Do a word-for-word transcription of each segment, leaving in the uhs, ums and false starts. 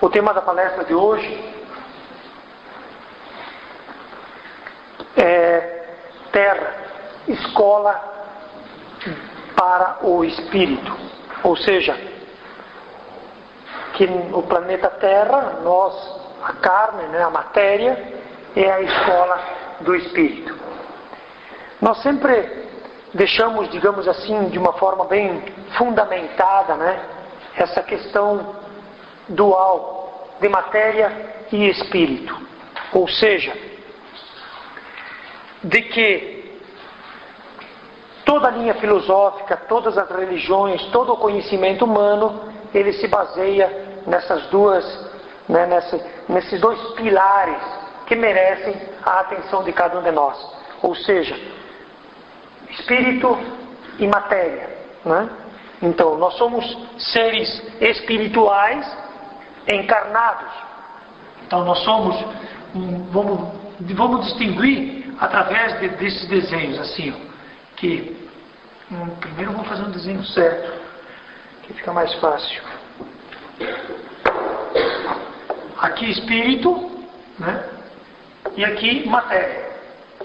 O tema da palestra de hoje é Terra, escola para o espírito. Ou seja, que o planeta Terra, nós, a carne, né, a matéria, é a escola do espírito. Nós sempre deixamos, digamos assim, de uma forma bem fundamentada, né, essa questão dual de matéria e espírito. Ou seja, de que toda a linha filosófica, todas as religiões, todo o conhecimento humano, ele se baseia nessas duas, né, nessa, nesses dois pilares que merecem a atenção de cada um de nós. Ou seja, espírito e matéria, né? Então, nós somos seres espirituais encarnados. Então, nós somos, vamos, vamos distinguir através de, desses desenhos, assim, ó, que hum, primeiro eu vou fazer um desenho certo, que fica mais fácil. Aqui espírito, né? E aqui matéria.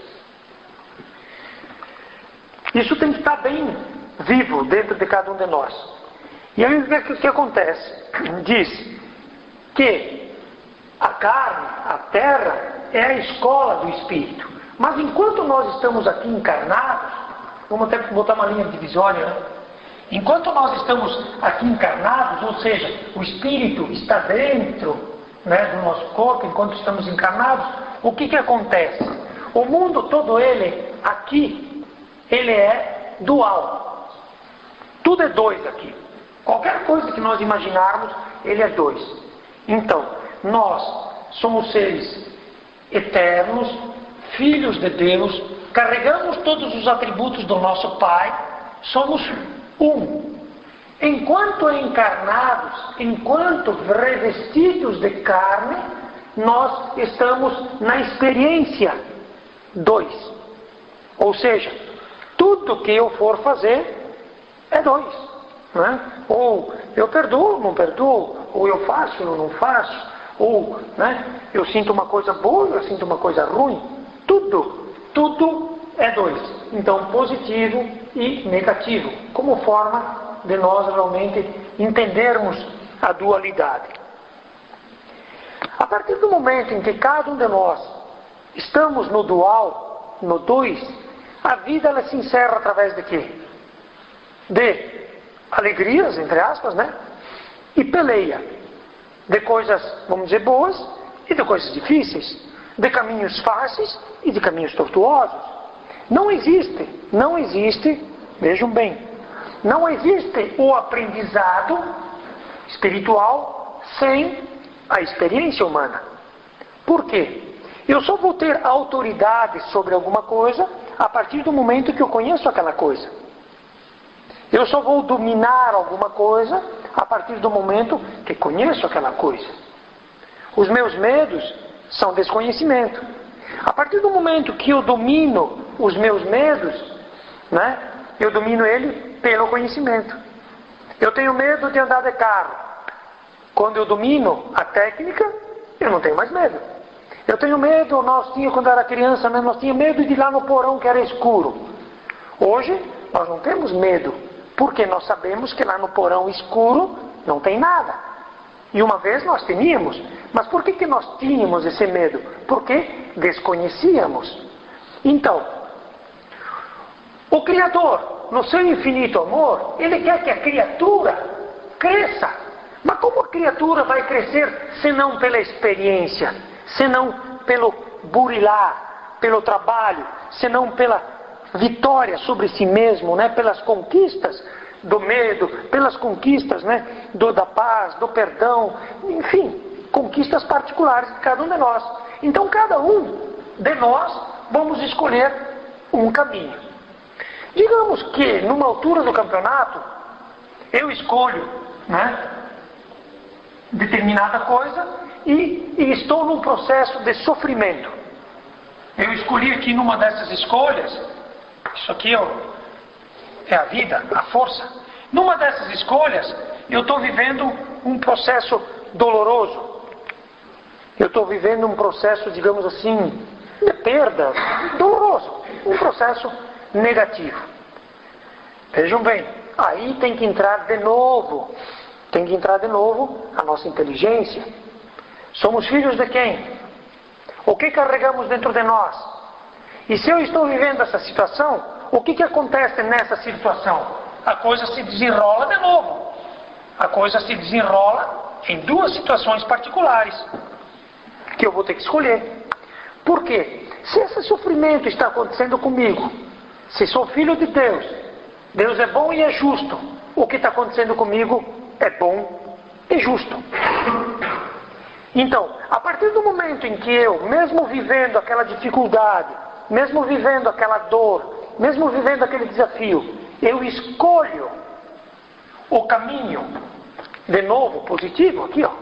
Isso tem que estar bem vivo dentro de cada um de nós. E aí o que, que acontece? Diz que a carne, a terra, é a escola do espírito. Mas enquanto nós estamos aqui encarnados, vamos até botar uma linha divisória, né? Enquanto nós estamos aqui encarnados, ou seja, o espírito está dentro, né, do nosso corpo, enquanto estamos encarnados, o que que acontece? O mundo todo ele, aqui, ele é dual. Tudo é dois aqui. Qualquer coisa que nós imaginarmos, ele é dois. Então, nós somos seres eternos, filhos de Deus, carregamos todos os atributos do nosso Pai, somos um. Enquanto encarnados, enquanto revestidos de carne, nós estamos na experiência dois. Ou seja, tudo que eu for fazer é dois, né? Ou eu perdoo, não perdoo, ou eu faço, ou não faço, ou, né, eu sinto uma coisa boa, eu sinto uma coisa ruim. Tudo, tudo é dois. Então, positivo e negativo, como forma de nós realmente entendermos a dualidade. A partir do momento em que cada um de nós estamos no dual, no dois, a vida ela se encerra através de quê? De alegrias, entre aspas, né? E peleia. De coisas, vamos dizer, boas e de coisas difíceis. De caminhos fáceis e de caminhos tortuosos. Não existe, não existe, vejam bem, não existe o aprendizado espiritual sem a experiência humana. Por quê? Eu só vou ter autoridade sobre alguma coisa a partir do momento que eu conheço aquela coisa. Eu só vou dominar alguma coisa a partir do momento que conheço aquela coisa. Os meus medos são desconhecimento. A partir do momento que eu domino os meus medos, né, eu domino ele pelo conhecimento. Eu tenho medo de andar de carro. Quando eu domino a técnica, eu não tenho mais medo. Eu tenho medo, nós tínhamos quando era criança, né, nós tínhamos medo de ir lá no porão que era escuro. Hoje, nós não temos medo, porque nós sabemos que lá no porão escuro não tem nada. E uma vez nós tínhamos. Mas por que que nós tínhamos esse medo? Porque desconhecíamos. Então, o Criador, no seu infinito amor, Ele quer que a criatura cresça. Mas como a criatura vai crescer senão pela experiência, senão pelo burilar, pelo trabalho, senão pela vitória sobre si mesmo, né? Pelas conquistas do medo, pelas conquistas, né? do, da paz, do perdão, enfim, conquistas particulares de cada um de nós. Então cada um de nós vamos escolher um caminho. Digamos que numa altura do campeonato eu escolho, né, determinada coisa e, e estou num processo de sofrimento. Eu escolhi aqui numa dessas escolhas, isso aqui ó, é a vida, a força. Numa dessas escolhas eu estou vivendo um processo doloroso. Eu estou vivendo um processo, digamos assim, de perda, doloroso, um processo negativo. Vejam bem, aí tem que entrar de novo, tem que entrar de novo a nossa inteligência. Somos filhos de quem? O que carregamos dentro de nós? E se eu estou vivendo essa situação, o que, que acontece nessa situação? A coisa se desenrola de novo. A coisa se desenrola em duas situações particulares, que eu vou ter que escolher. Por quê? Se esse sofrimento está acontecendo comigo, se sou filho de Deus, Deus é bom e é justo, o que está acontecendo comigo é bom e justo. Então, a partir do momento em que eu, mesmo vivendo aquela dificuldade, mesmo vivendo aquela dor, mesmo vivendo aquele desafio, eu escolho o caminho, de novo, positivo, aqui ó.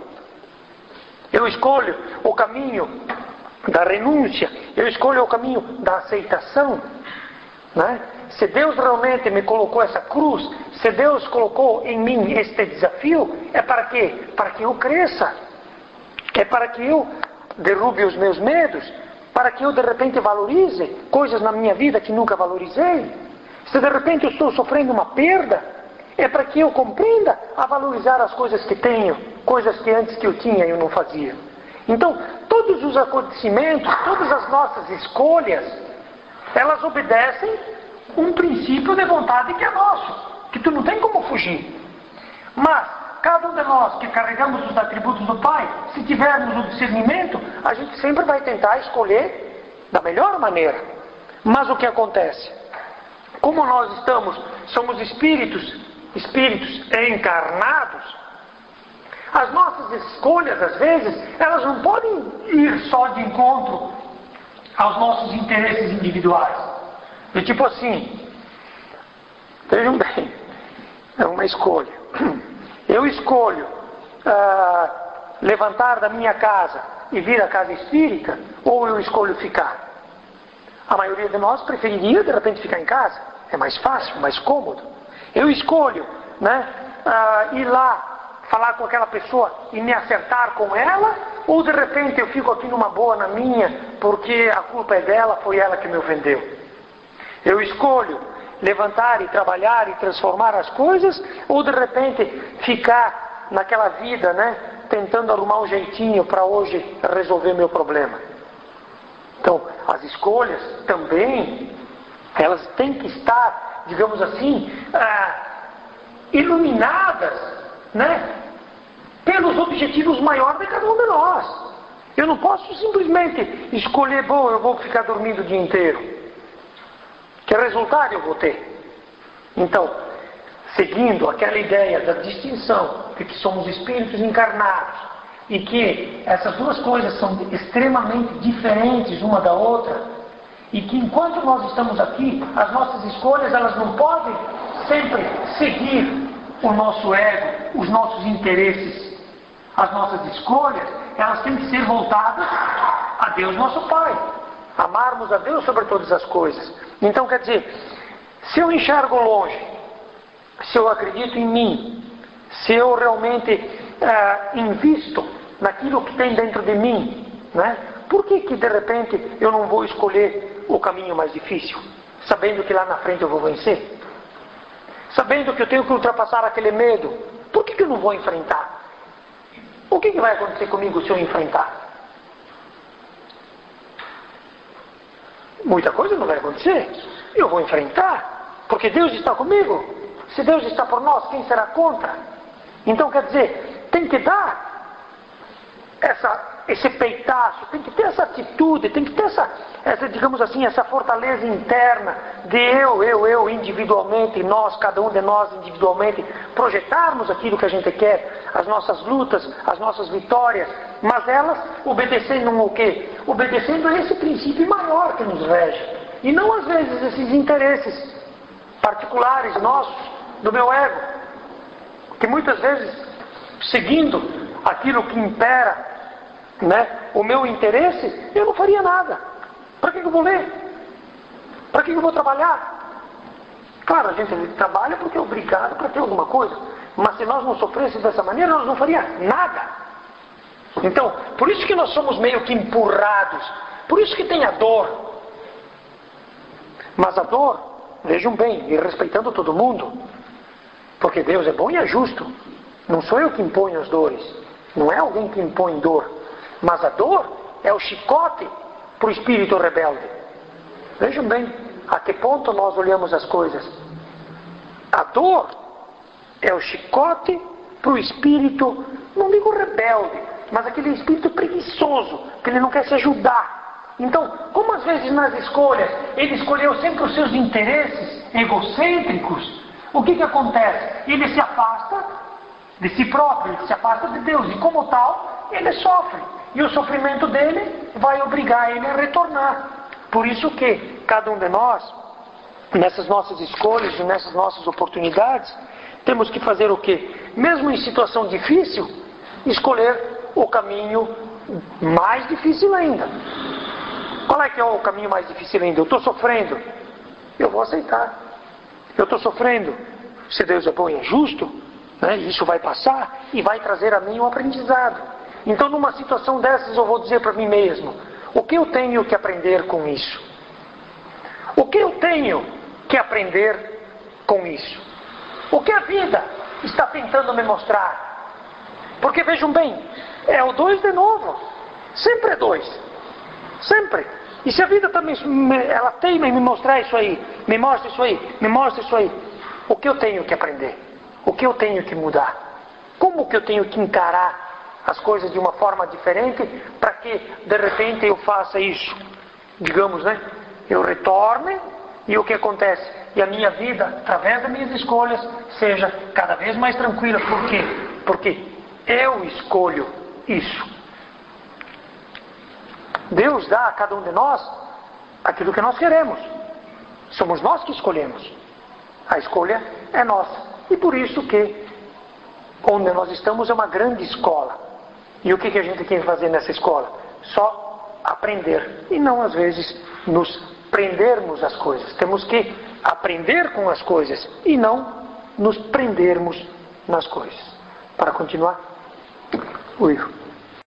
Eu escolho o caminho da renúncia, eu escolho o caminho da aceitação, né? Se Deus realmente me colocou essa cruz, se Deus colocou em mim este desafio, é para quê? Para que eu cresça, é para que eu derrube os meus medos, para que eu de repente valorize coisas na minha vida que nunca valorizei. Se de repente eu estou sofrendo uma perda, é para que eu compreenda a valorizar as coisas que tenho, coisas que antes que eu tinha eu não fazia. Então, todos os acontecimentos, todas as nossas escolhas, elas obedecem um princípio de vontade que é nosso, que tu não tem como fugir. Mas, cada um de nós que carregamos os atributos do Pai, se tivermos o discernimento, a gente sempre vai tentar escolher da melhor maneira. Mas o que acontece? Como nós estamos, somos espíritos, espíritos encarnados, as nossas escolhas, às vezes, elas não podem ir só de encontro aos nossos interesses individuais. E tipo assim, vejam bem, é uma escolha. Eu escolho uh, levantar da minha casa e vir à casa espírita, ou eu escolho ficar? A maioria de nós preferiria, de repente, ficar em casa. É mais fácil, mais cômodo. Eu escolho, né, uh, ir lá, falar com aquela pessoa e me acertar com ela, ou de repente eu fico aqui numa boa na minha, porque a culpa é dela, foi ela que me ofendeu. Eu escolho levantar e trabalhar e transformar as coisas, ou de repente ficar naquela vida, né, tentando arrumar um jeitinho para hoje resolver meu problema. Então, as escolhas também, elas têm que estar, digamos assim, ah, iluminadas, né, pelos objetivos maiores de cada um de nós. Eu não posso simplesmente escolher, bom, eu vou ficar dormindo o dia inteiro. Que resultado eu vou ter? Então, seguindo aquela ideia da distinção de que somos espíritos encarnados e que essas duas coisas são extremamente diferentes uma da outra, e que enquanto nós estamos aqui, as nossas escolhas elas não podem sempre seguir o nosso ego, os nossos interesses. As nossas escolhas, elas têm que ser voltadas a Deus nosso Pai. Amarmos a Deus sobre todas as coisas. Então, quer dizer, se eu enxergo longe, se eu acredito em mim, se eu realmente uh, invisto naquilo que tem dentro de mim, né? Por que que de repente eu não vou escolher o caminho mais difícil, sabendo que lá na frente eu vou vencer? Sabendo que eu tenho que ultrapassar aquele medo, por que que eu não vou enfrentar? O que que vai acontecer comigo se eu enfrentar? Muita coisa não vai acontecer. Eu vou enfrentar, porque Deus está comigo. Se Deus está por nós, quem será contra? Então, quer dizer, tem que dar essa, esse peitaço, tem que ter essa atitude, tem que ter essa, essa, digamos assim, essa fortaleza interna de eu, eu, eu individualmente, nós, cada um de nós individualmente, projetarmos aquilo que a gente quer, as nossas lutas, as nossas vitórias, mas elas obedecendo o quê? Obedecendo a esse princípio maior que nos rege. E não às vezes esses interesses particulares nossos, do meu ego, que muitas vezes, seguindo aquilo que impera, né, o meu interesse, eu não faria nada. Para que eu vou ler? Para que eu vou trabalhar? Claro, a gente trabalha porque é obrigado para ter alguma coisa, mas se nós não sofrêssemos dessa maneira, nós não faríamos nada. Então, por isso que nós somos meio que empurrados, por isso que tem a dor. Mas a dor, vejam bem, e respeitando todo mundo, porque Deus é bom e é justo. Não sou eu que imponho as dores, não é alguém que impõe dor, mas a dor é o chicote para o espírito rebelde. Vejam bem a que ponto nós olhamos as coisas. A dor é o chicote para o espírito, não digo rebelde, mas aquele espírito preguiçoso, que ele não quer se ajudar. Então, como às vezes nas escolhas, ele escolheu sempre os seus interesses egocêntricos, o que que acontece? Ele se afasta de si próprio, ele se afasta de Deus, e como tal, ele sofre. E o sofrimento dele vai obrigar ele a retornar. Por isso que cada um de nós, nessas nossas escolhas e nessas nossas oportunidades, temos que fazer o quê? Mesmo em situação difícil, escolher o caminho mais difícil ainda. Qual é que é o caminho mais difícil ainda? Eu estou sofrendo, eu vou aceitar. Eu estou sofrendo, se Deus é bom e é justo, né, isso vai passar e vai trazer a mim um aprendizado. Então, numa situação dessas, eu vou dizer para mim mesmo, o que eu tenho que aprender com isso? O que eu tenho que aprender com isso? O que a vida está tentando me mostrar? Porque vejam bem, é o dois de novo. Sempre é dois. Sempre. E se a vida também, ela teima em me mostrar isso aí, me mostra isso aí, me mostra isso aí, o que eu tenho que aprender? O que eu tenho que mudar? Como que eu tenho que encarar as coisas de uma forma diferente para que de repente eu faça isso? Digamos, né? Eu retorne e o que acontece? E a minha vida, através das minhas escolhas, seja cada vez mais tranquila. Por quê? Porque eu escolho isso. Deus dá a cada um de nós aquilo que nós queremos. Somos nós que escolhemos. A escolha é nossa. E por isso que onde nós estamos é uma grande escola. E o que, que a gente tem que fazer nessa escola? Só aprender. E não, às vezes, nos prendermos às coisas. Temos que aprender com as coisas e não nos prendermos nas coisas. Para continuar, o livro.